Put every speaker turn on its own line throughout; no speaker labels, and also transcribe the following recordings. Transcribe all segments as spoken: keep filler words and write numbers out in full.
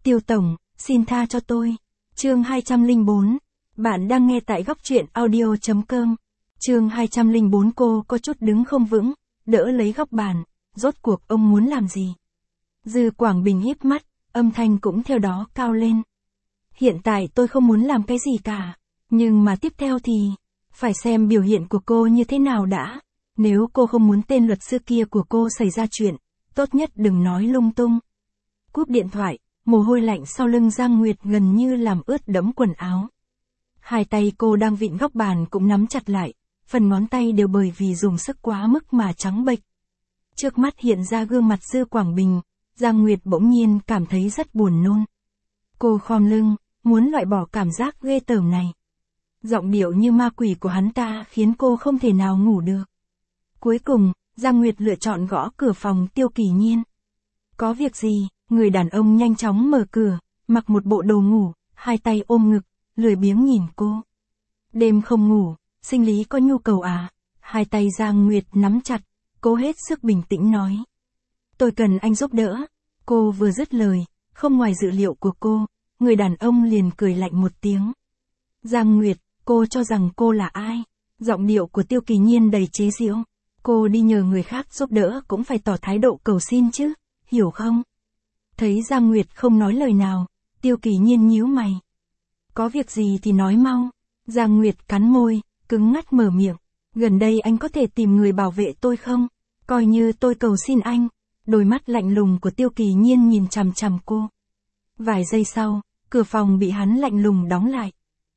Tiêu tổng, xin tha cho tôi. Chương hai trăm lẻ bốn. Bạn đang nghe tại góc truyện audio chấm com. Chương hai trăm lẻ bốn. Cô có chút đứng không vững, đỡ lấy góc bàn. Rốt cuộc ông muốn làm gì? Dư Quảng Bình híp mắt, âm thanh cũng theo đó cao lên. Hiện tại tôi không muốn làm cái gì cả. Nhưng mà tiếp theo thì, phải xem biểu hiện của cô như thế nào đã. Nếu cô không muốn tên luật sư kia của cô xảy ra chuyện, tốt nhất đừng nói lung tung. Cúp điện thoại, mồ hôi lạnh sau lưng Giang Nguyệt gần như làm ướt đẫm quần áo. Hai tay cô đang vịn góc bàn cũng nắm chặt lại, phần ngón tay đều bởi vì dùng sức quá mức mà trắng bệch. Trước mắt hiện ra gương mặt Dư Quảng Bình, Giang Nguyệt bỗng nhiên cảm thấy rất buồn nôn. Cô khom lưng, muốn loại bỏ cảm giác ghê tởm này. Giọng điệu như ma quỷ của hắn ta khiến cô không thể nào ngủ được. Cuối cùng, Giang Nguyệt lựa chọn gõ cửa phòng Tiêu Kỳ Nhiên. Có việc gì? Người đàn ông nhanh chóng mở cửa, mặc một bộ đồ ngủ, hai tay ôm ngực, lười biếng nhìn cô. Đêm không ngủ, sinh lý có nhu cầu à? Hai tay Giang Nguyệt nắm chặt, cố hết sức bình tĩnh nói. Tôi cần anh giúp đỡ. Cô vừa dứt lời, không ngoài dự liệu của cô, người đàn ông liền cười lạnh một tiếng. Giang Nguyệt, cô cho rằng cô là ai? Giọng điệu của Tiêu Kỳ Nhiên đầy chế giễu. Cô đi nhờ người khác giúp đỡ cũng phải tỏ thái độ cầu xin chứ, hiểu không? Thấy Giang Nguyệt không nói lời nào, Tiêu Kỳ Nhiên nhíu mày. Có việc gì thì nói mau. Giang Nguyệt cắn môi, cứng ngắc mở miệng. Gần đây anh có thể tìm người bảo vệ tôi không? Coi như tôi cầu xin anh. Đôi mắt lạnh lùng của Tiêu Kỳ Nhiên nhìn chằm chằm cô. Vài giây sau, cửa phòng bị hắn lạnh lùng đóng lại.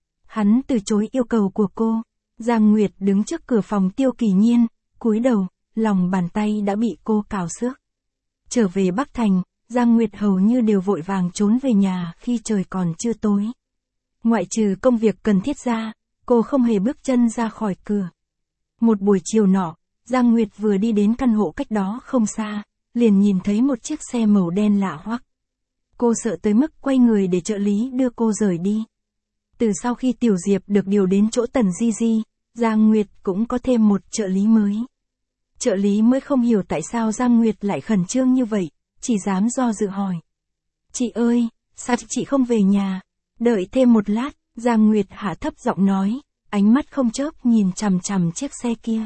Hắn từ chối yêu cầu của cô. Giang Nguyệt đứng trước cửa phòng Tiêu Kỳ Nhiên, cúi đầu, lòng bàn tay đã bị cô cào xước. Trở về Bắc Thành, Giang Nguyệt hầu như đều vội vàng trốn về nhà khi trời còn chưa tối. Ngoại trừ công việc cần thiết ra, cô không hề bước chân ra khỏi cửa. Một buổi chiều nọ, Giang Nguyệt vừa đi đến căn hộ cách đó không xa, liền nhìn thấy một chiếc xe màu đen lạ hoắc. Cô sợ tới mức quay người để trợ lý đưa cô rời đi. Từ sau khi Tiểu Diệp được điều đến chỗ Tần Di Di, Giang Nguyệt cũng có thêm một trợ lý mới. Trợ lý mới không hiểu tại sao Giang Nguyệt lại khẩn trương như vậy, chỉ dám do dự hỏi. Chị ơi, sao chị không về nhà? Đợi thêm một lát, Giang Nguyệt hạ thấp giọng nói, ánh mắt không chớp nhìn chằm chằm chiếc xe kia.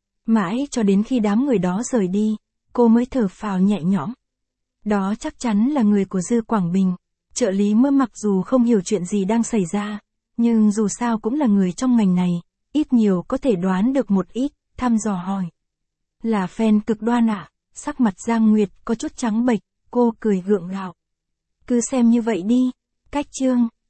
Mãi cho đến khi đám người đó rời đi, cô mới thở phào nhẹ nhõm. Đó chắc chắn là người của Dư Quảng Bình. Trợ lý mới mặc dù không hiểu chuyện gì đang xảy ra, nhưng dù sao cũng là người trong ngành này, ít nhiều có thể đoán được một ít, thăm dò hỏi. Là fan cực đoan ạ? Sắc mặt Giang Nguyệt có chút trắng bệch, cô cười gượng gạo. Cứ xem như vậy đi. Cách chương